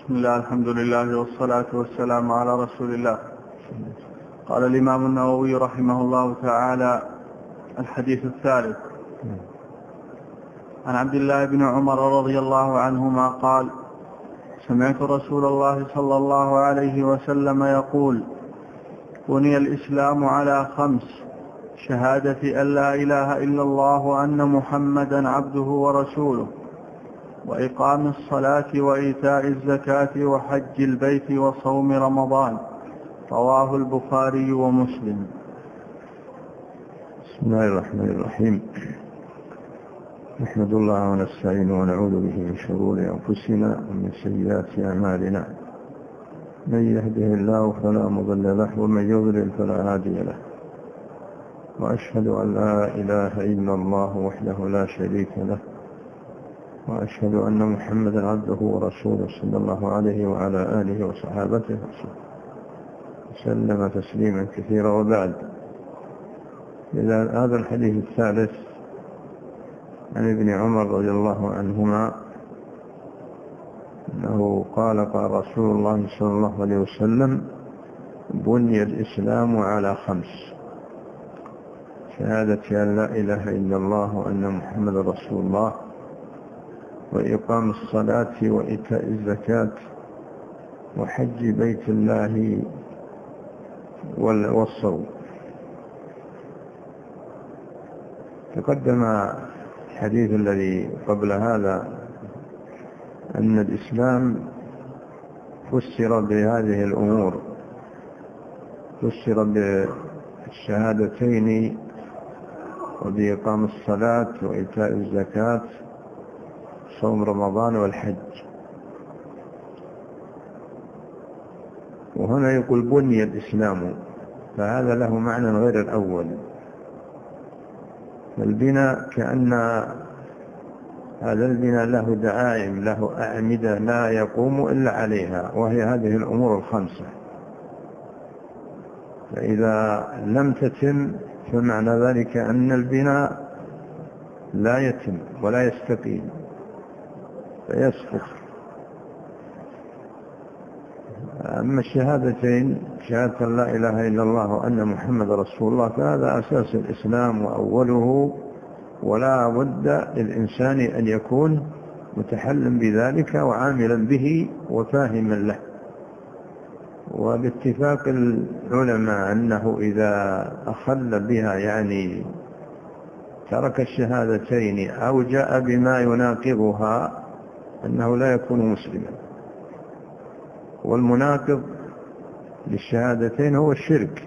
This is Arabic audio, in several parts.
بسم الله، الحمد لله والصلاة والسلام على رسول الله. قال الإمام النووي رحمه الله تعالى: الحديث الثالث. عن عبد الله بن عمر رضي الله عنهما قال: سمعت رسول الله صلى الله عليه وسلم يقول: بني الإسلام على 5: شهادة أن لا إله إلا الله وأن محمدا عبده ورسوله، وإقام الصلاة وإيتاء الزكاة وحج البيت وصوم رمضان. رواه البخاري ومسلم. بسم الله الرحمن الرحيم. نحمد الله ونستعينه ونعوذ به من شرور أنفسنا ومن سيئات أعمالنا. من يهده الله فلا مضل له ومن يضلل فلا هادي له. وأشهد أن لا إله إلا الله وحده لا شريك له، وأشهد أن محمدا عبده ورسوله صلى الله عليه وعلى آله وصحابته وسلم تسليما كثيرا. وبعد، إذا هذا الحديث الثالث عن ابن عمر رضي الله عنهما أنه قال: قال رسول الله صلى الله عليه وسلم: بني الإسلام على 5: شهادة أن لا إله إلا الله وأن محمد رسول الله، وإقام الصلاة وإيتاء الزكاة وحج بيت الله والصوم. تقدم الحديث الذي قبل هذا أن الإسلام فسر بهذه الأمور، فسر بالشهادتين وبإقام الصلاة وإيتاء الزكاة صوم رمضان والحج. وهنا يقول بني الإسلام، فهذا له معنى غير الأول. البناء كأن هذا البناء له دعائم، له أعمدة لا يقوم إلا عليها، وهي هذه الأمور 5. فإذا لم تتم فمعنى ذلك أن البناء لا يتم ولا يستقيم فيسقط. أما الشهادتين، شهادة لا إله إلا الله وأن محمد رسول الله، فهذا أساس الإسلام وأوله، ولا بد للإنسان أن يكون متحلم بذلك وعاملا به وفاهما له. وباتفاق العلماء أنه إذا أخل بها، يعني ترك الشهادتين أو جاء بما يناقضها، أنه لا يكون مسلما. والمناقض للشهادتين هو الشرك،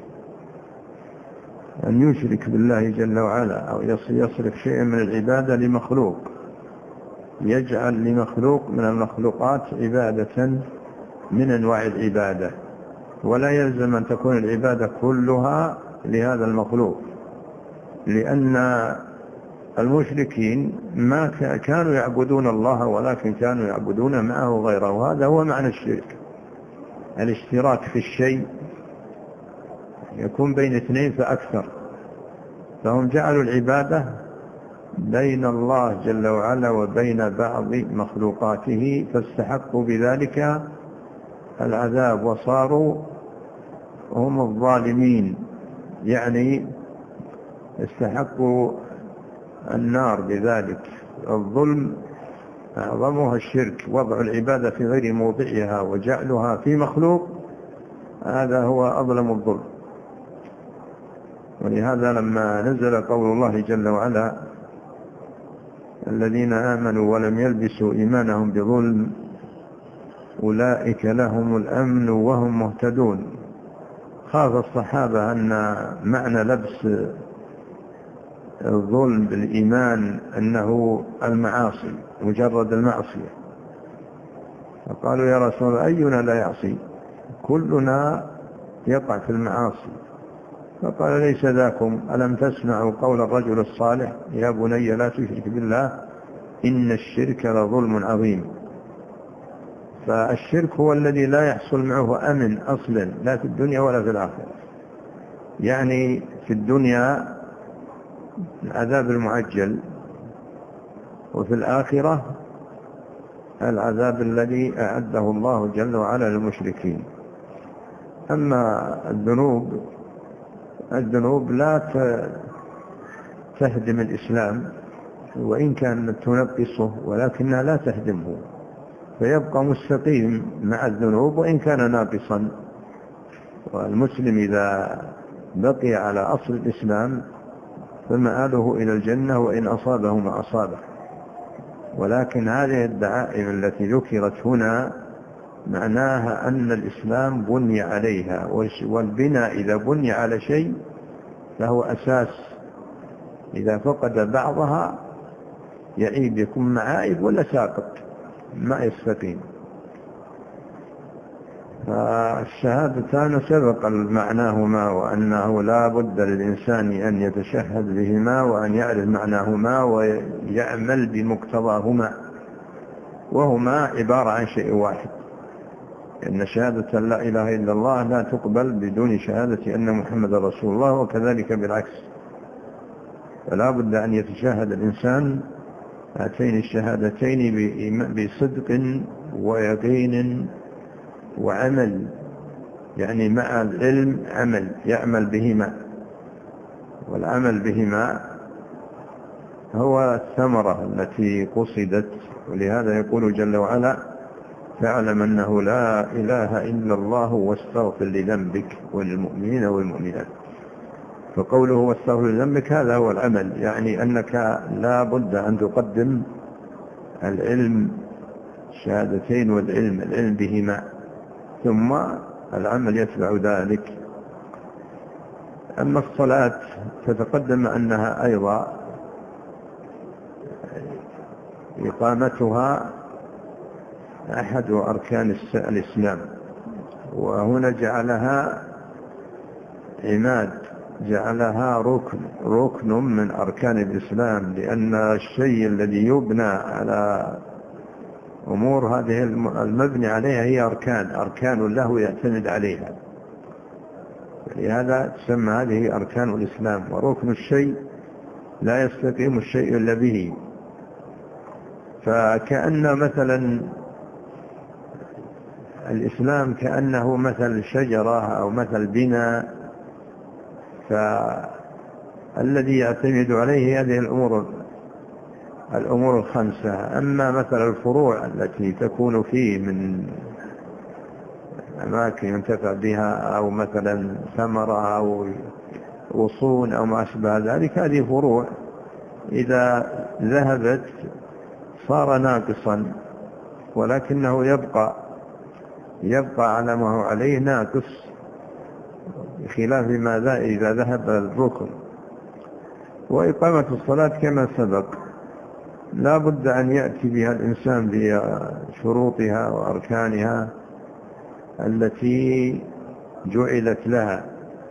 أن يشرك بالله جل وعلا، أو يصرف شيئا من العبادة لمخلوق، يجعل لمخلوق من المخلوقات عبادة من أنواع العبادة، ولا يلزم أن تكون العبادة كلها لهذا المخلوق، لأن المشركين ما كانوا يعبدون الله، ولكن كانوا يعبدون معه غيره. وهذا هو معنى الشرك، الاشتراك في الشيء يكون بين 2 فأكثر. فهم جعلوا العبادة بين الله جل وعلا وبين بعض مخلوقاته، فاستحقوا بذلك العذاب وصاروا هم الظالمين، يعني استحقوا النار بذلك. الظلم أعظمها الشرك، وضع العبادة في غير موضعها وجعلها في مخلوق، هذا هو أظلم الظلم. ولهذا لما نزل قول الله جل وعلا: الذين آمنوا ولم يلبسوا إيمانهم بظلم أولئك لهم الأمن وهم مهتدون، خاف الصحابة أن معنى لبس الظلم بالإيمان أنه المعاصي، مجرد المعصية. فقالوا: يا رسول الله، أينا لا يعصي؟ كلنا يقع في المعاصي. فقال: ليس ذاكم، ألم تسمعوا قول الرجل الصالح: يا بني لا تشرك بالله إن الشرك لظلم عظيم. فالشرك هو الذي لا يحصل معه أمن أصلا، لا في الدنيا ولا في الآخرة. يعني في الدنيا العذاب المعجل، وفي الآخرة العذاب الذي أعده الله جل وعلا للمشركين. أما الذنوب لا تهدم الإسلام، وإن كانت تنقصه ولكنها لا تهدمه، فيبقى مستقيم مع الذنوب وإن كان ناقصا. والمسلم إذا بقي على أصل الإسلام فمآله إلى الجنة وإن أصابه ما أصابه. ولكن هذه الدعائم التي ذكرت هنا معناها أن الإسلام بني عليها، والبناء إذا بني على شيء فهو أساس، إذا فقد بعضها يعيب، يكون معائب ولا ساقط ما يستقيم. فالشهادتان سبق معناهما، وأنه لا بد للإنسان أن يتشهد بهما وأن يعرف معناهما ويعمل بمقتضاهما، وهما عبارة عن شيء واحد، إن شهادة لا إله إلا الله لا تقبل بدون شهادة أن محمد رسول الله، وكذلك بالعكس. فلا بد أن يتشهد الإنسان هاتين الشهادتين بصدق ويقين وعمل، يعني مع العلم عمل، يعمل بهما، والعمل بهما هو الثمرة التي قصدت. ولهذا يقول جل وعلا: فاعلم أنه لا إله إلا الله واستغفر لذنبك وللمؤمنين والمؤمنات. فقوله واستغفر لذنبك هذا هو العمل، يعني أنك لا بد أن تقدم العلم، الشهادتين والعلم، العلم بهما، ثم العمل يتبع ذلك. أما الصلاة فتقدم أنها أيضا إقامتها أحد أركان الإسلام، وهنا جعلها عماد، جعلها ركن من أركان الإسلام، لأن الشيء الذي يبنى على أمور هذه المبني عليها هي أركان له يعتمد عليها، لهذا تسمى هذه أركان الإسلام. وركن الشيء لا يستقيم الشيء إلا به. فكأن مثلا الإسلام كأنه مثل شجرة أو مثل بناء، فالذي يعتمد عليه هذه الأمور الخمسة. أما مثل الفروع التي تكون فيه من أماكن ينتفع بها، أو مثلا ثمرة أو غصون أو ما أشبه ذلك، هذه فروع إذا ذهبت صار ناقصا، ولكنه يبقى على ما هو عليه ناقص، بخلاف ماذا إذا ذهب الركن. وإقامة الصلاة كما سبق لا بد أن يأتي بها الإنسان بشروطها وأركانها التي جعلت لها،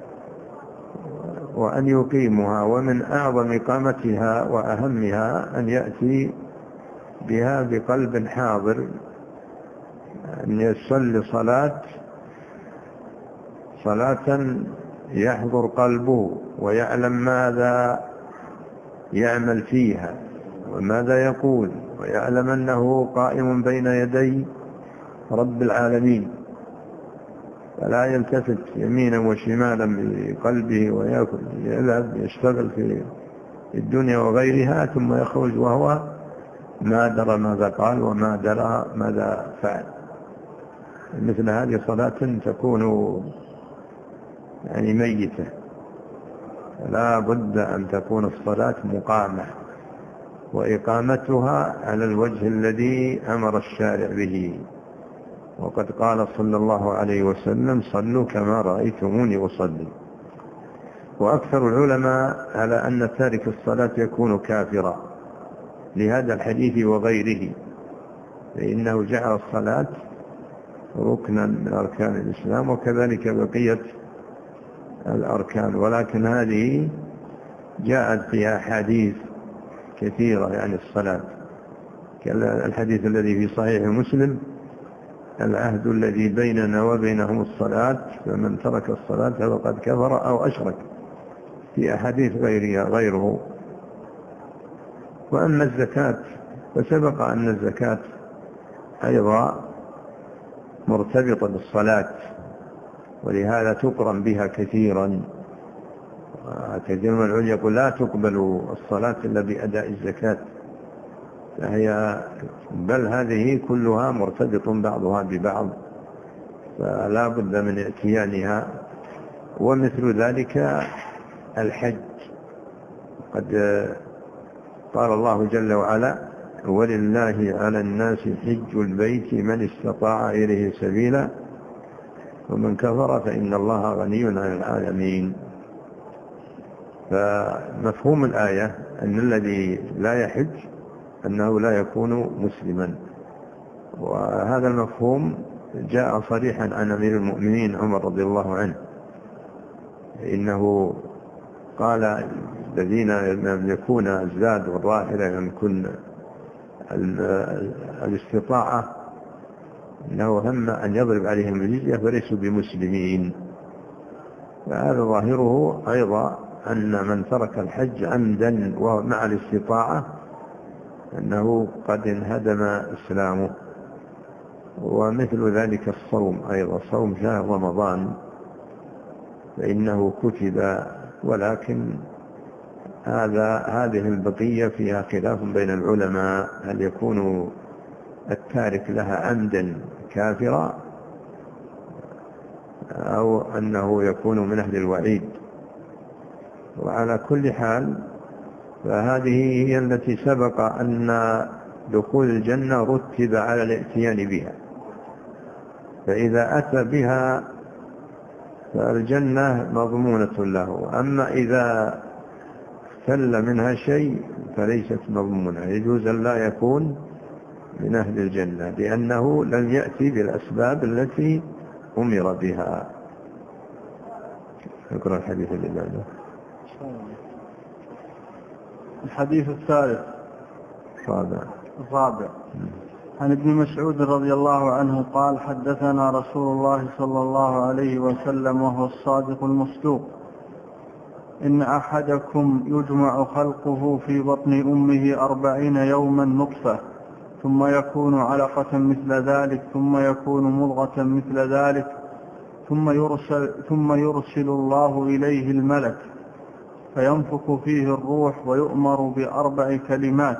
وأن يقيمها. ومن أعظم إقامتها وأهمها أن يأتي بها بقلب حاضر، أن يصلي صلاة يحضر قلبه ويعلم ماذا يعمل فيها وماذا يقول، ويعلم أنه قائم بين يدي رب العالمين، فلا يلتفت يمينا وشمالا بقلبه ويذهب يشتغل في الدنيا وغيرها، ثم يخرج وهو ما درى ماذا قال وما درى ماذا فعل. مثل هذه صلاة تكون يعني ميتة. لا بد أن تكون الصلاة مقامة، وإقامتها على الوجه الذي أمر الشارع به. وقد قال صلى الله عليه وسلم: صلوا كما رأيتموني أصلي. وأكثر العلماء على أن تارك الصلاة يكون كافرا لهذا الحديث وغيره، فإنه جعل الصلاة ركنا من أركان الإسلام، وكذلك بقية الأركان. ولكن هذه جاءت فيها حديث كثيرة يعني الصلاة، كالحديث الذي في صحيح مسلم: العهد الذي بيننا وبينهم الصلاة، فمن ترك الصلاة فقد كفر أو أشرك، في أحاديث غيره. وأما الزكاة فسبق أن الزكاة أيضا مرتبطة بالصلاة، ولهذا تقرن بها كثيرا. كثير من العلماء يقول لا تقبل الصلاة إلا بأداء الزكاة، بل هذه كلها مرتبط بعضها ببعض، فلا بد من اتيانها. ومثل ذلك الحج، قد قال الله جل وعلا: ولله على الناس حج البيت من استطاع إليه سبيلا ومن كفر فإن الله غني عن العالمين. فمفهوم الآية أن الذي لا يحج أنه لا يكون مسلما، وهذا المفهوم جاء صريحا عن أمير المؤمنين عمر رضي الله عنه، إنه قال: الذين يملكون الزاد والراحلة يملكون الاستطاعة إنه هم أن يضرب عليهم الجزية فليسوا بمسلمين. فهذا ظاهره أيضا أن من ترك الحج عمدا ومع الاستطاعة أنه قد انهدم إسلامه. ومثل ذلك الصوم أيضا، صوم شهر رمضان فإنه كتب، ولكن هذه البقية فيها خلاف بين العلماء، هل يكون التارك لها عمدا كافرا أو أنه يكون من أهل الوعيد. وعلى كل حال فهذه هي التي سبق أن دخول الجنة رتب على الاتيان بها، فإذا أتى بها فالجنة مضمونة له، أما إذا اختل منها شيء فليست مضمونة، يجوز أن لا يكون من أهل الجنة لأنه لم يأتي بالأسباب التي أمر بها. نقرأ الحديث اللي بعده. الحديث الثالث الرابع عن ابن مسعود رضي الله عنه قال: حدثنا رسول الله صلى الله عليه وسلم وهو الصادق المصدوق: إن أحدكم يجمع خلقه في بطن أمه 40 يوما نطفة، ثم يكون علقة مثل ذلك، ثم يكون مضغة مثل ذلك، ثم يرسل الله إليه الملك فينفخ فيه الروح ويؤمر ب4 كلمات: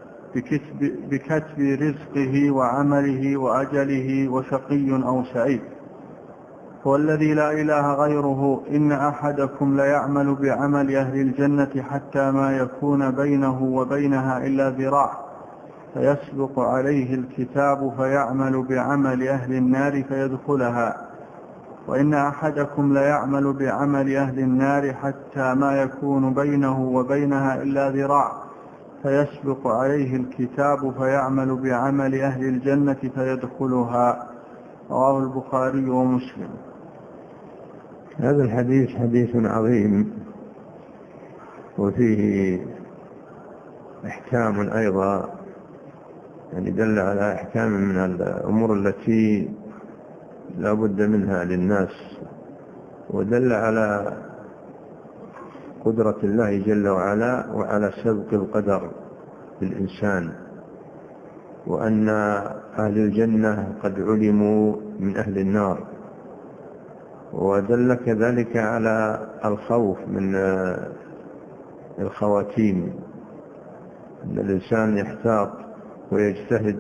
بكتب رزقه وعمله وأجله وشقي أو سعيد. والذي لا إله غيره إن أحدكم ليعمل بعمل أهل الجنة حتى ما يكون بينه وبينها إلا ذراع، فيسبق عليه الكتاب فيعمل بعمل أهل النار فيدخلها. وإن أحدكم ليعمل بعمل أهل النار حتى ما يكون بينه وبينها إلا ذراع، فيسبق عليه الكتاب فيعمل بعمل أهل الجنة فيدخلها. رواه البخاري ومسلم. هذا الحديث حديث عظيم وفيه أحكام أيضا، يعني دل على أحكام من الأمور التي لا بد منها للناس، ودل على قدرة الله جل وعلا وعلى سبق القدر للإنسان، وأن أهل الجنة قد علموا من أهل النار، ودل كذلك على الخوف من الخواتيم، أن الإنسان يحتاط ويجتهد.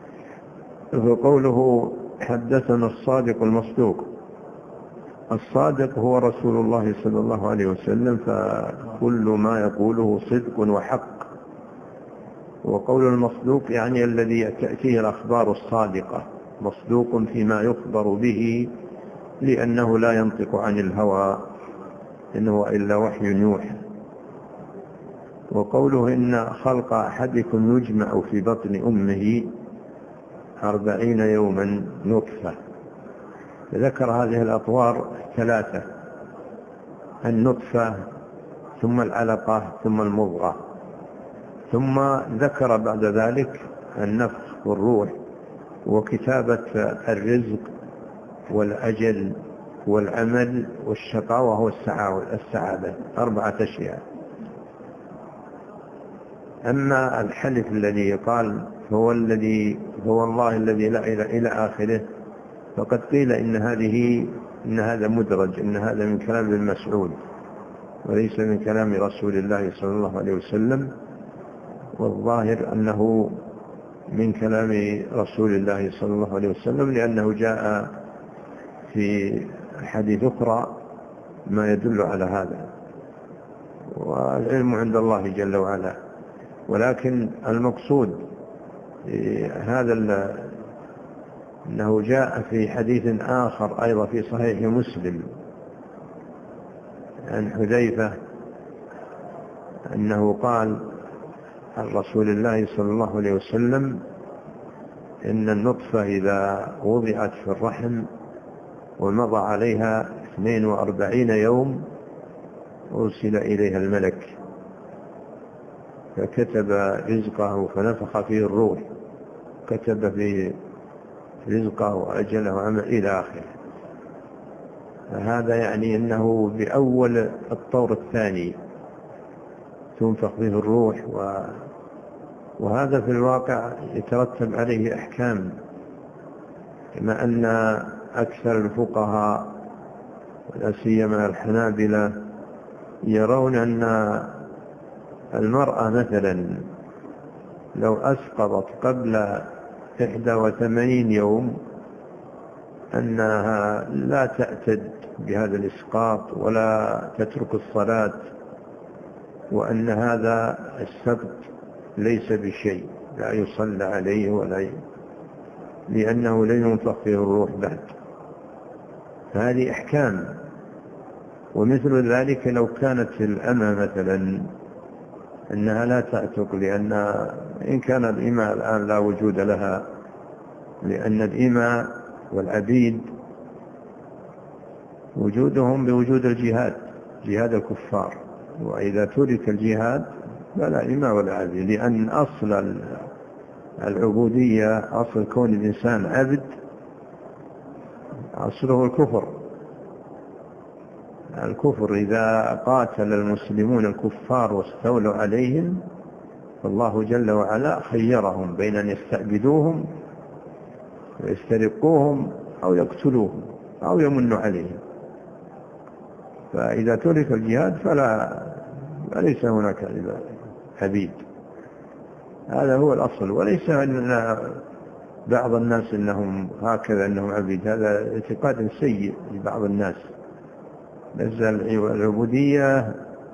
فقوله حدثنا الصادق المصدوق، الصادق هو رسول الله صلى الله عليه وسلم، فكل ما يقوله صدق وحق. وقول المصدوق يعني الذي تأتيه الأخبار الصادقة، مصدوق فيما يخبر به لأنه لا ينطق عن الهوى إن هو إلا وحي يوحى. وقوله إن خلق أحدكم يجمع في بطن أمه 40 يوما نطفة، ذكر هذه الأطوار 3: النطفة ثم العلقة ثم المضغة، ثم ذكر بعد ذلك النفخ والروح وكتابة الرزق والأجل والعمل والشقاوة والسعادة، 4 أشياء. أما الحلف الذي قال هو الله الذي لا إله إلى آخره، فقد قيل إن هذا مدرج، إن هذا من كلام ابن مسعود وليس من كلام رسول الله صلى الله عليه وسلم، والظاهر أنه من كلام رسول الله صلى الله عليه وسلم، لأنه جاء في حديث أخرى ما يدل على هذا، والعلم عند الله جل وعلا. ولكن المقصود هذا أنه جاء في حديث آخر أيضا في صحيح مسلم عن حذيفة أنه قال عن رسول الله صلى الله عليه وسلم: إن النطفة إذا وضعت في الرحم ومضى عليها 42 يوم أرسل إليها الملك فكتب رزقه فنفخ فيه الروح، كتب في رزقه وأجله وعمل إلى آخره. فهذا يعني أنه بأول الطور الثاني تنفخ فيه الروح، وهذا في الواقع يترتب عليه أحكام، كما أن أكثر الفقهاء ولا سيما الحنابلة يرون أن المرأة مثلا لو أسقطت قبل 81 يوم أنها لا تعتد بهذا الإسقاط ولا تترك الصلاة، وأن هذا السقط ليس بشيء، لا يصلى عليه لأنه لن ينفخ فيه الروح بعد. هذه أحكام. ومثل ذلك لو كانت الأمة مثلا أنها لا تعتق، لأن إن كان الإماء الآن لا وجود لها، لأن الإماء والعبيد وجودهم بوجود الجهاد، جهاد الكفار، وإذا ترك الجهاد فلا إماء ولا عبيد، لأن أصل العبودية، أصل كون الإنسان عبد، أصله الكفر. إذا قاتل المسلمون الكفار واستولوا عليهم فالله جل وعلا خيرهم بين أن يستعبدوهم ويسترقوهم أو يقتلوهم أو يمنوا عليهم. فإذا ترك الجهاد فليس هناك عبيد. هذا هو الأصل، وليس أن بعض الناس إنهم هكذا أنهم عبيد، هذا اعتقاد سيء لبعض الناس. العبودية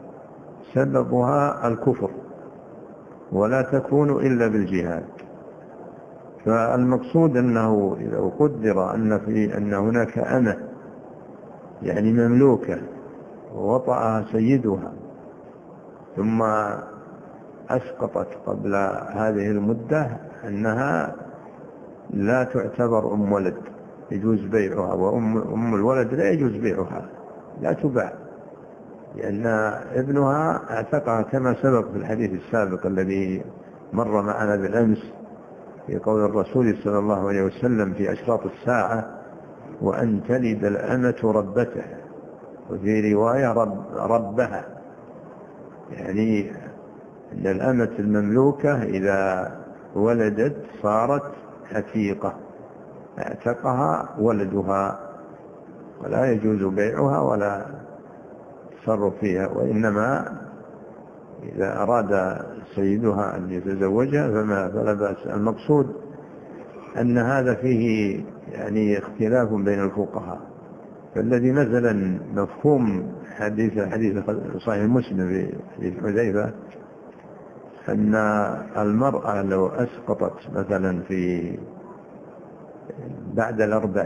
سببها الكفر ولا تكون إلا بالجهاد. فالمقصود أنه إذا قدر أن هناك أمة يعني مملوكة ووطأها سيدها ثم أسقطت قبل هذه المدة، أنها لا تعتبر أم ولد يجوز بيعها، وأم الولد لا يجوز بيعها، لا تباع، لأن ابنها اعتقها كما سبق في الحديث السابق الذي مر معنا بالأمس في قول الرسول صلى الله عليه وسلم في أشراط الساعة: وأن تلد الأمة ربتها، وفي رواية ربها، يعني أن الأمة المملوكة إذا ولدت صارت عتيقة، اعتقها ولدها، ولا يجوز بيعها ولا تصرف فيها، وإنما إذا أراد سيدها أن يتزوجها فلا بأس. المقصود أن هذا فيه يعني اختلاف بين الفقهاء. فالذي مثلا مفهوم حديث صحيح مسلم في حديث حذيفة أن المرأة لو أسقطت مثلا في بعد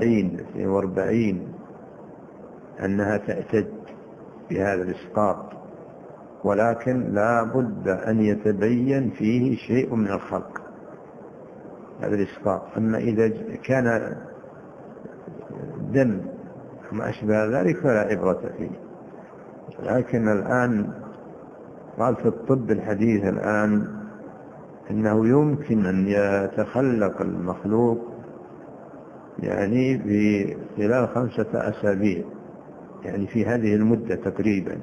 40 أنها تعتد بهذا الإسقاط، ولكن لا بد أن يتبين فيه شيء من الخلق هذا الإسقاط. أما إذا كان دم وما أشبه ذلك فلا عبرة فيه. لكن الآن قال في الطب الحديث الآن أنه يمكن أن يتخلق المخلوق يعني في خلال 5 أسابيع، يعني في هذه المدة تقريبا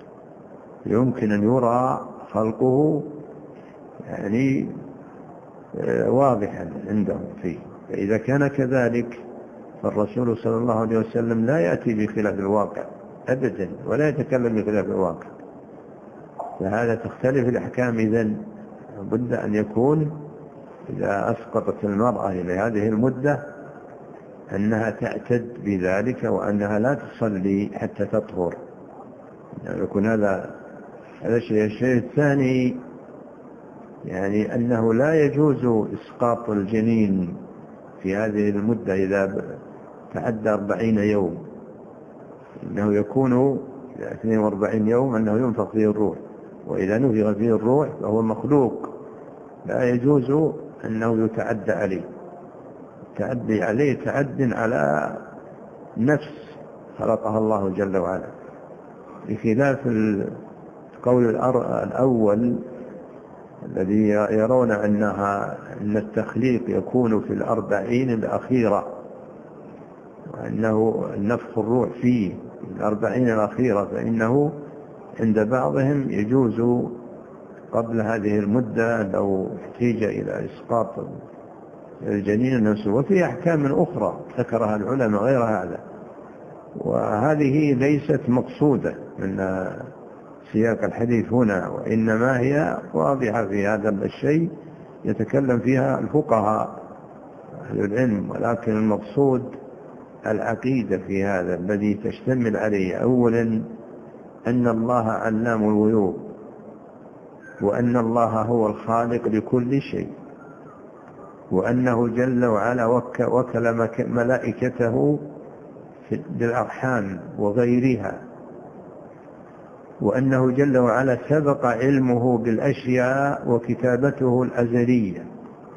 يمكن أن يرى خلقه يعني واضحا عندهم فيه. فإذا كان كذلك فالرسول صلى الله عليه وسلم لا يأتي بخلاف الواقع أبدا، ولا يتكلم بخلاف الواقع. فهذا تختلف الأحكام. إذن بد أن يكون إذا أسقطت المرأة إلى هذه المدة أنها تعتد بذلك، وأنها لا تصلي حتى تطهر. يعني يكون هذا الشيء. الشيء الثاني يعني أنه لا يجوز إسقاط الجنين في هذه المدة إذا تعدى 40 يوم، إنه يكون 42 يوم أنه ينفخ فيه الروح، وإذا نفخ فيه الروح فهو مخلوق لا يجوز أنه يتعدى عليه. التعدي عليه تعد على نفس خلقها الله جل وعلا، بخلاف القول الأول الذي يرون أن التخليق يكون في 40 الأخيرة، وأنه النفخ الروح فيه 40 الأخيرة، فإنه عند بعضهم يجوز قبل هذه المدة لو احتيج إلى إسقاط الجنين نفسه. وفي أحكام أخرى ذكرها العلماء غير هذا، وهذه ليست مقصودة من سياق الحديث هنا، وإنما هي واضحة في هذا الشيء يتكلم فيها الفقهاء أهل العلم. ولكن المقصود العقيدة في هذا الذي تشتمل عليه أولا أن الله علام الغيوب، وأن الله هو الخالق لكل شيء، وأنه جل وعلا وكل ملائكته بالأرحام وغيرها، وأنه جل وعلا سبق علمه بالأشياء وكتابته الأزلية،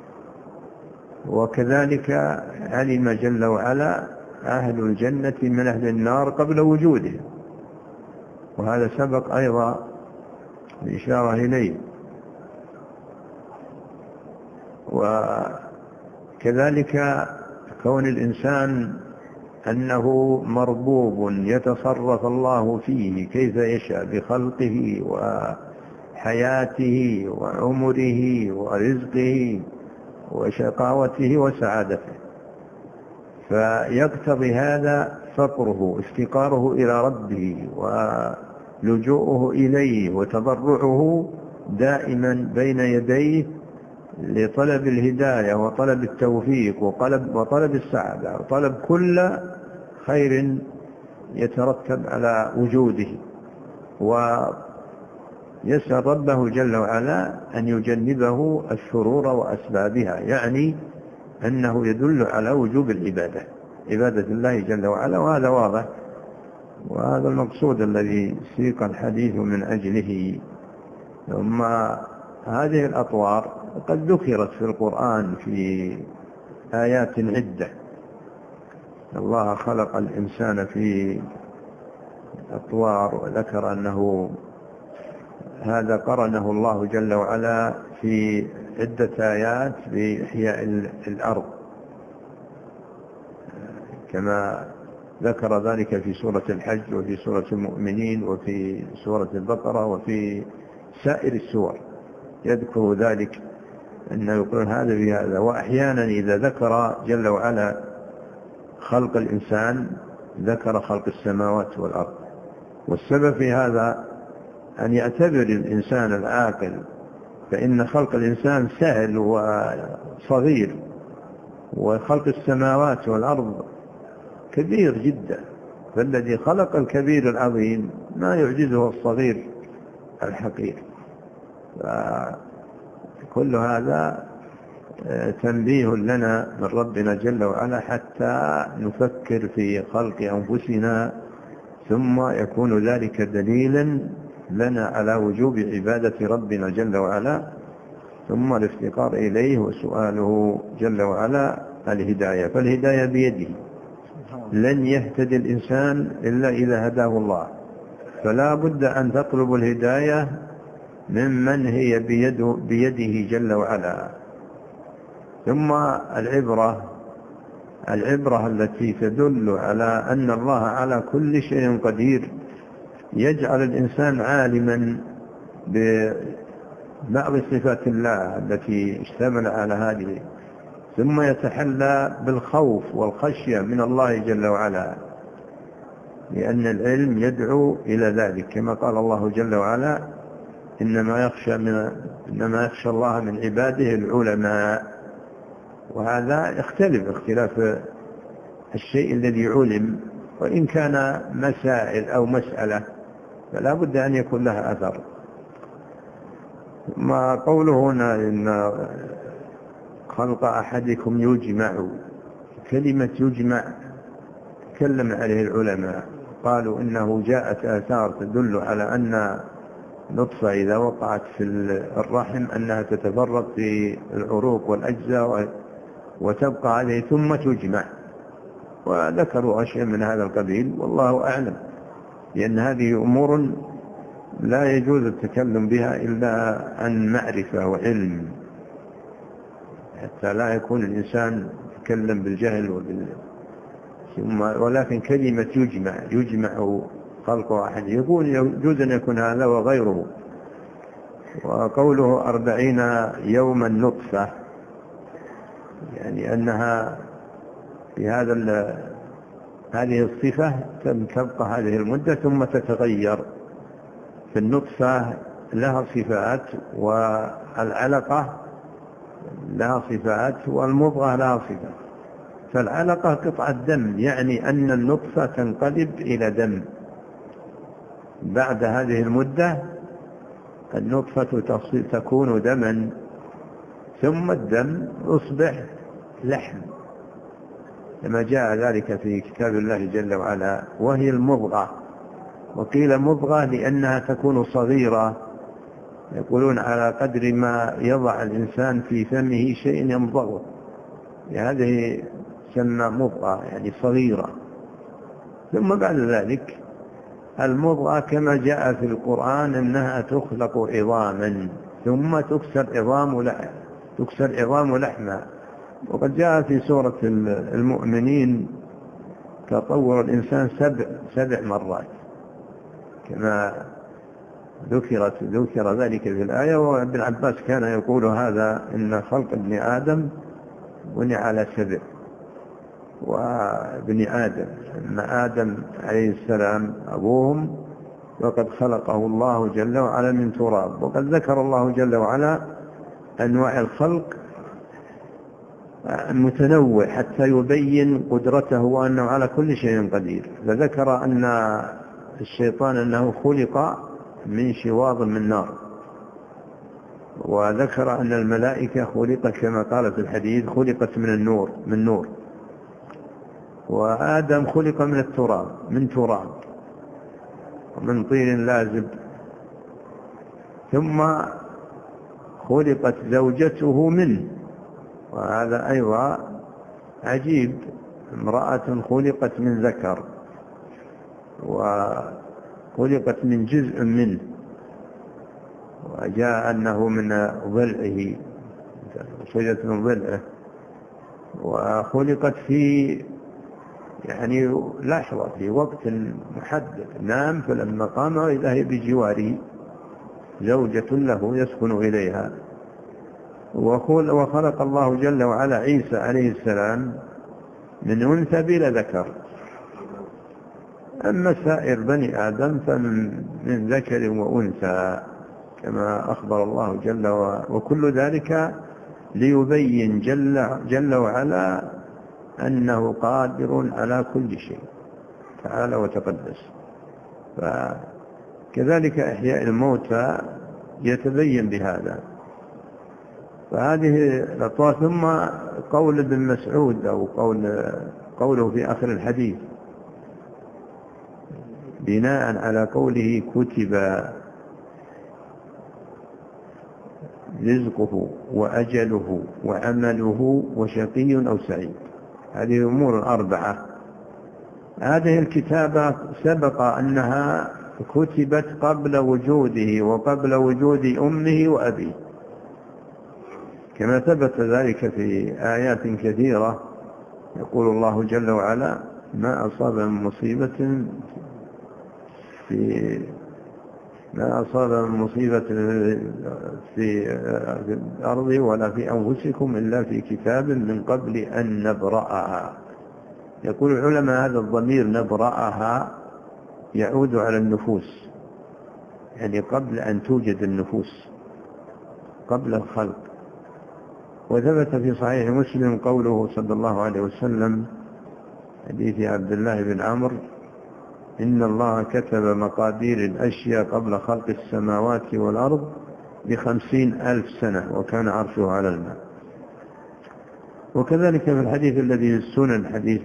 وكذلك علم جل وعلا أهل الجنة من أهل النار قبل وجودهم، وهذا سبق أيضا الإشارة إليه. وكذلك كون الإنسان أنه مربوب يتصرف الله فيه كيف يشاء بخلقه وحياته وعمره ورزقه وشقاوته وسعادته، فيقتضي هذا فقره افتقاره إلى ربه ولجوءه إليه وتضرعه دائما بين يديه لطلب الهداية وطلب التوفيق وطلب السعادة وطلب كل خير يترتب على وجوده، ويسأل ربه جل وعلا أن يجنبه الشرور وأسبابها، يعني أنه يدل على وجوب العبادة، عبادة الله جل وعلا، وهذا واضح، وهذا المقصود الذي سيق الحديث من أجله. ثم هذه الأطوار قد ذكرت في القرآن في آيات عدة. الله خلق الإنسان في أطوار، وذكر أنه هذا قرنه الله جل وعلا في عدة آيات بإحياء الأرض، كما ذكر ذلك في سورة الحج وفي سورة المؤمنين وفي سورة البقرة وفي سائر السور يذكر ذلك، أنه يقول هذا بهذا. وأحيانا إذا ذكر جل وعلا خلق الإنسان ذكر خلق السماوات والأرض. والسبب في هذا أن يعتبر الإنسان العاقل فإن خلق الإنسان سهل وصغير، وخلق السماوات والأرض كبير جدا، فالذي خلق الكبير العظيم ما يعجزه الصغير الحقير. كل هذا تنبيه لنا من ربنا جل وعلا حتى نفكر في خلق أنفسنا، ثم يكون ذلك دليلا لنا على وجوب عبادة ربنا جل وعلا، ثم الافتقار إليه وسؤاله جل وعلا الهداية. فالهداية بيده، لن يهتدي الإنسان إلا إذا هداه الله، فلا بد أن تطلب الهداية ممن هي بيده جل وعلا. ثم العبرة التي تدل على أن الله على كل شيء قدير يجعل الإنسان عالما بعض صفات الله التي اشتمل على هذه، ثم يتحلى بالخوف والخشية من الله جل وعلا، لأن العلم يدعو إلى ذلك، كما قال الله جل وعلا إنما يخشى الله من عباده العلماء. وهذا يختلف اختلاف الشيء الذي علم، وإن كان مسائل أو مسألة فلا بد أن يكون لها أثر. ما قوله هنا إن خلق أحدكم يجمع، كلمة يجمع تكلم عليه العلماء، قالوا إنه جاءت آثار تدل على أن نطفة إذا وقعت في الرحم أنها تتفرق في العروق والأجزاء وتبقى عليه ثم تجمع، وذكروا أشياء من هذا القبيل، والله أعلم، لأن هذه أمور لا يجوز التكلم بها إلا عن معرفة وعلم، حتى لا يكون الإنسان يتكلم بالجهل ولكن كلمة يجمع خلق أحد يجوز أن يكون هذا وغيره. وقوله 40 يوما نطفة، يعني أنها في هذه الصفة تبقى هذه المدة ثم تتغير. في النطفة لها صفات، والعلقة لها صفات، والمضغة لها صفات. فالعلقة قطعة دم، يعني أن النطفة تنقلب إلى دم بعد هذه المدة. النطفة تكون دما، ثم الدم يصبح لحم كما جاء ذلك في كتاب الله جل وعلا. وهي المضغة، وقيل مضغة لأنها تكون صغيرة، يقولون على قدر ما يضع الإنسان في فمه شيء يمضغه، هذه سمى مضغة يعني صغيرة. ثم بعد ذلك المضغة كما جاء في القرآن أنها تخلق عظاما ثم تكسر عظام لحما. وقد جاء في سورة المؤمنين تطور الإنسان 7 مرات كما ذكر ذلك في الآية. وابن عباس كان يقول هذا إن خلق ابن آدم بني على 7. وابن آدم أما آدم عليه السلام أبوهم وقد خلقه الله جل وعلا من تراب. وقد ذكر الله جل وعلا أنواع الخلق متنوع حتى يبين قدرته وأنه على كل شيء قدير. فذكر أن الشيطان أنه خلق من شواظ من نار، وذكر أن الملائكة خلقت كما قال في الحديث خلقت من نور، وآدم خلق من تراب ومن طين لازب. ثم خلقت زوجته منه، وهذا أيضا عجيب، امرأة خلقت من ذكر وخلقت من جزء منه، وجاء أنه من ضلعه شجرة من ضلعه، وخلقت في يعني لحظة في وقت محدد، نام فلما قام إذا هي بجواره زوجة له يسكن إليها. وخلق الله جل وعلا عيسى عليه السلام من أنثى بلا ذكر. أما سائر بني آدم فمن ذكر وأنثى كما أخبر الله جل وعلا، وكل ذلك ليبين جل وعلا أنه قادر على كل شيء تعالى وتقدس. فكذلك إحياء الموتى يتبين بهذا. فهذه الأطوار. ثم قول ابن مسعود أو قوله في آخر الحديث بناء على قوله كتب رزقه وأجله وعمله وشقي أو سعيد. هذه أمور 4. هذه الكتابة سبق أنها كتبت قبل وجوده وقبل وجود أمه وأبيه، كما ثبت ذلك في آيات كثيرة. يقول الله جل وعلا ما أصاب من مصيبة لا أصاب مصيبة في الأرض ولا في أنفسكم إلا في كتاب من قبل أن نبرأها. يقول العلماء هذا الضمير نبرأها يعود على النفوس، يعني قبل أن توجد النفوس، قبل الخلق. وثبت في صحيح مسلم قوله صلى الله عليه وسلم حديث عبد الله بن عمرو: إن الله كتب مقادير الأشياء قبل خلق السماوات والأرض ب50,000 سنة وكان عرشه على الماء. وكذلك في الحديث الذي في السنن حديث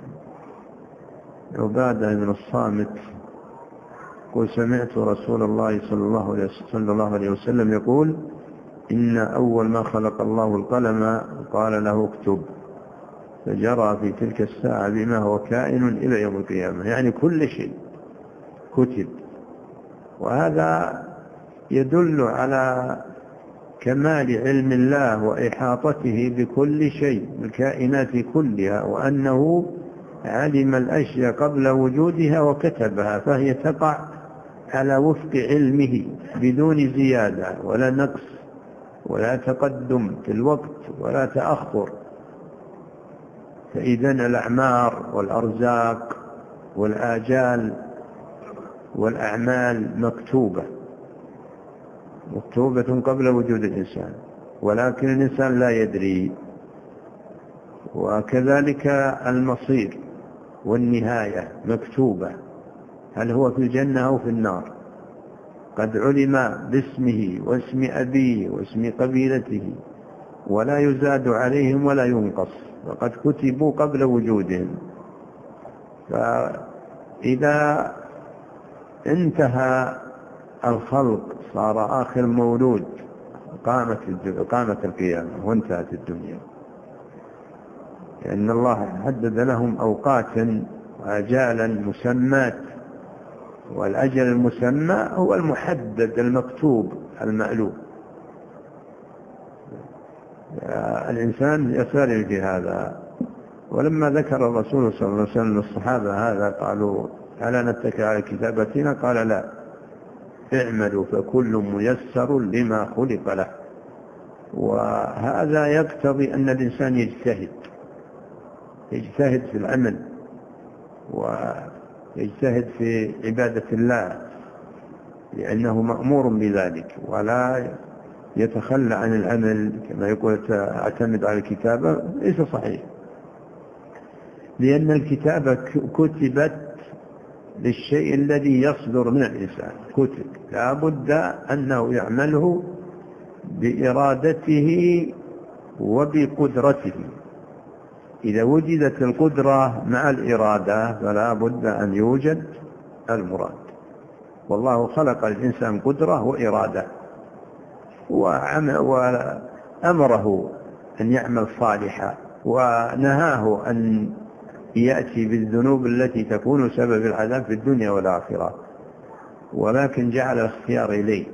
عبادة بن الصامت قل سمعت رسول الله صلى الله عليه وسلم يقول: إن أول ما خلق الله القلم قال له اكتب، فجرى في تلك الساعة بما هو كائن إلى يوم القيامة. يعني كل شيء كتب. وهذا يدل على كمال علم الله وإحاطته بكل شيء، الكائنات كلها، وأنه علم الأشياء قبل وجودها وكتبها، فهي تقع على وفق علمه بدون زيادة ولا نقص ولا تقدم في الوقت ولا تأخر. فإذا الأعمار والأرزاق والآجال والأعمال مكتوبة قبل وجود الإنسان، ولكن الإنسان لا يدري. وكذلك المصير والنهاية مكتوبة، هل هو في الجنة أو في النار. قد علم باسمه واسم أبيه واسم قبيلته ولا يزاد عليهم ولا ينقص، وقد كتبوا قبل وجودهم. فإذا انتهى الخلق صار آخر مولود، قامت القيامة وانتهت الدنيا، لأن الله حدد لهم أوقاتا وأجالا مسمات، والأجل المسمى هو المحدد المكتوب المألوف. الإنسان يسارع في هذا. ولما ذكر الرسول صلى الله عليه وسلم الصحابة هذا قالوا: ألا نتكل على كتابتنا؟ قال: لا، اعملوا فكل ميسر لما خلق له. وهذا يقتضي أن الإنسان يجتهد في العمل ويجتهد في عبادة الله، لأنه مأمور بذلك، ولا يتخلى عن العمل كما يقول اعتمد على الكتابة. ليس صحيح، لأن الكتابة كتبت للشيء الذي يصدر من الإنسان، كتب لا بد أنه يعمله بإرادته وبقدرته. إذا وجدت القدرة مع الإرادة فلا بد أن يوجد المراد. والله خلق الإنسان قدرة وإرادة، وأمره أن يعمل صالحا، ونهاه أن يأتي بالذنوب التي تكون سبب العذاب في الدنيا والآخرة، ولكن جعل الاختيار إليه،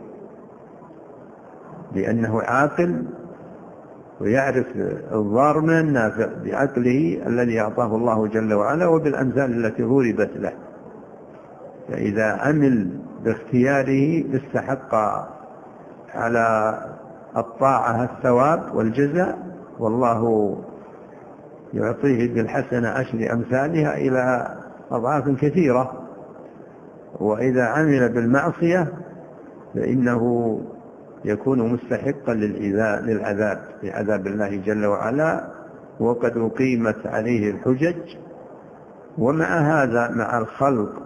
لأنه عاقل ويعرف الضار من النافع بعقله الذي أعطاه الله جل وعلا وبالأمثال التي ضربت له. فإذا عمل باختياره استحق على الطاعة الثواب والجزاء، والله يعطيه بالحسنة 10 أمثالها إلى أضعاف كثيرة. وإذا عمل بالمعصية فإنه يكون مستحقا للعذاب بعذاب الله جل وعلا، وقد أقيمت عليه الحجج. ومع هذا مع الخلق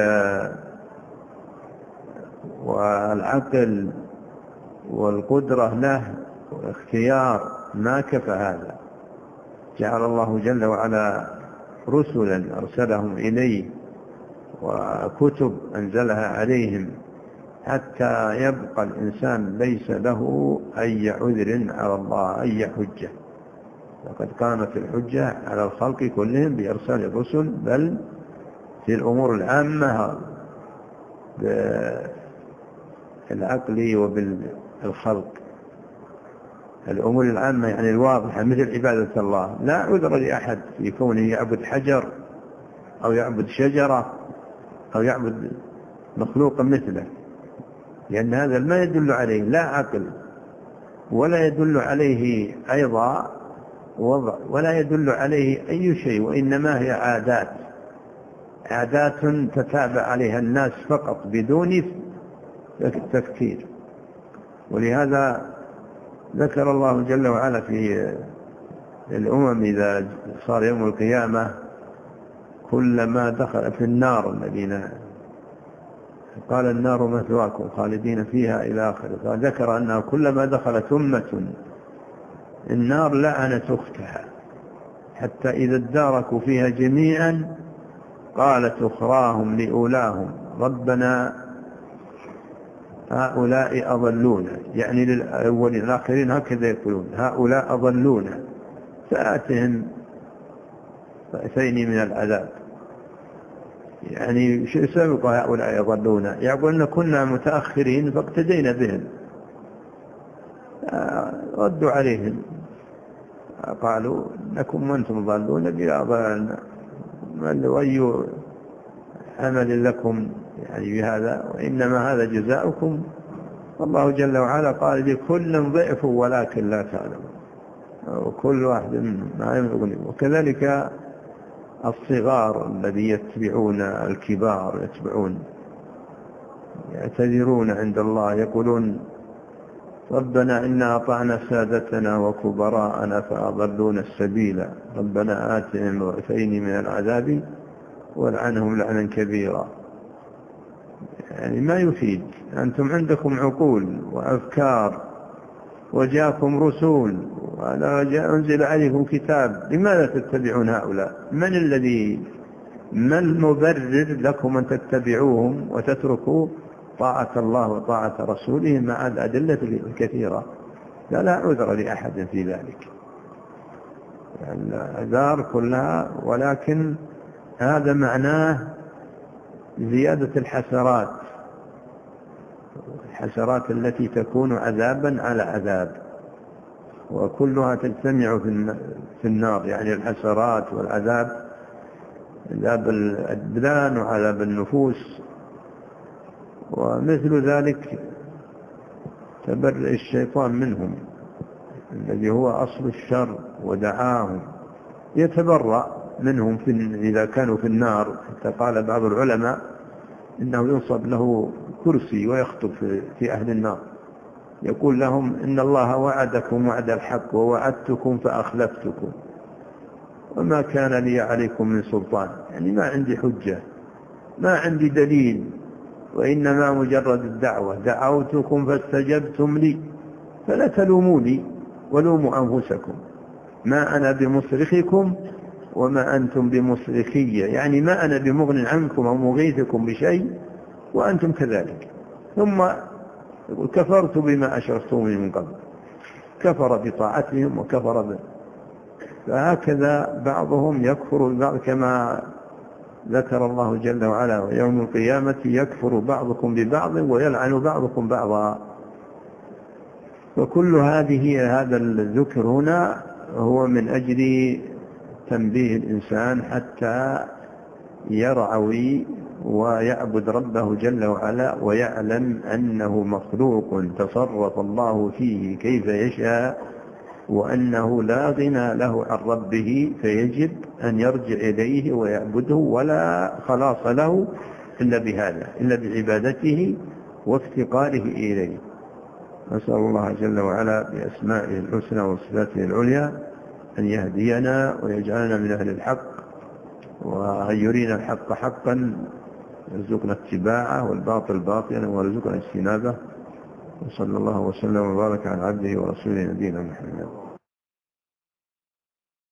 والعقل والقدرة له والاختيار ما كفى هذا. جعل الله جل وعلا رسلا أرسلهم إليه وكتب أنزلها عليهم حتى يبقى الإنسان ليس له أي عذر على الله، أي حجة. وقد قامت الحجة على الخلق كلهم بإرسال الرسل، بل في الأمور العامة بالعقل وبالخلق. الأمور العامة يعني الواضحة مثل عبادة الله لا عذر لأحد في كونه يعبد حجر أو يعبد شجرة أو يعبد مخلوقا مثله، لأن هذا ما يدل عليه لا عقل ولا يدل عليه أيضا وضع ولا يدل عليه أي شيء، وإنما هي عادات تتابع عليها الناس فقط بدون تفكير. ولهذا ذكر الله جل وعلا في الأمم إذا صار يوم القيامة كلما دخل في النار الذين قال النار مثواكم خالدين فيها إلى آخره، فذكر أنها كلما دخلت أمة النار لعنت أختها حتى إذا اداركوا فيها جميعا قالت أخراهم لأولاهم ربنا هؤلاء أضلونا، يعني للأولين الآخرين هكذا يقولون هؤلاء أضلونا فآتهم ضعفين من العذاب. يعني شو سبق هؤلاء يضلونا؟ يقولون كنا متأخرين فاقتدينا بهم. ردوا عليهم قالوا إنكم وأنتم ضالون بلا ضلالنا، وأي عمل لكم يعني بهذا، وإنما هذا جزاؤكم. الله جل وعلا قال لكل ضعف ولكن لا تعلمون، وكل واحد ما يغني. وكذلك الصغار الذي يتبعون الكبار يعتذرون عند الله يقولون ربنا إنا أطعنا سادتنا وكبراءنا فأضلونا السبيل ربنا آتهم ضعفين من العذاب والعنهم لعنا كبيرا. يعني ما يفيد، أنتم عندكم عقول وأفكار وجاءكم رسول وأنزل عليكم كتاب، لماذا تتبعون هؤلاء؟ ما المبرر لكم أن تتبعوهم وتتركوا طاعة الله وطاعة رسوله مع الأدلة الكثيرة؟ لا عذر لأحد في ذلك، الأعذار كلها، ولكن هذا معناه زيادة الحسرات التي تكون عذابا على عذاب، وكلها تجتمع في النار. يعني الحسرات والعذاب، عذاب الأبدان وعذاب النفوس. ومثل ذلك تبرئ الشيطان منهم الذي هو أصل الشر ودعاهم، يتبرأ منهم إذا كانوا في النار. حتى قال بعض العلماء إنه ينصب له كرسي ويخطب في أهل النار يقول لهم إن الله وعدكم وعد الحق ووعدتكم فأخلفتكم وما كان لي عليكم من سلطان. يعني ما عندي حجة، ما عندي دليل، وإنما مجرد الدعوة، دعوتكم فاستجبتم لي فلا تلوموني ولوموا أنفسكم، ما أنا بمصرخكم وما أنتم بمصرخية. يعني ما أنا بمغن عنكم أو مغيثكم بشيء وأنتم كذلك. ثم يقول كفرت بما أشركتموني من قبل، كفر بطاعتهم وكفر به. فهكذا بعضهم يكفر ببعض، كما ذكر الله جل وعلا ويوم القيامة يكفر بعضكم ببعض ويلعن بعضكم بعضا. وكل هذا الذكر هنا هو من أجل تنبيه الإنسان حتى يرعوي ويعبد ربه جل وعلا ويعلم أنه مخلوق تصرف الله فيه كيف يشاء، وأنه لا غنى له عن ربه، فيجب أن يرجع إليه ويعبده، ولا خلاص له إلا بهذا، إلا بعبادته وافتقاره إليه. نسأل الله جل وعلا بأسمائه الحسنى وصفاته العليا أن يهدينا ويجعلنا من أهل الحق، وأن يرينا الحق حقا يرزقنا اتباعه والباطل باطلا ويرزقنا اجتنابه. وصلى الله وسلم وبارك على عبده ورسوله نبينا محمد.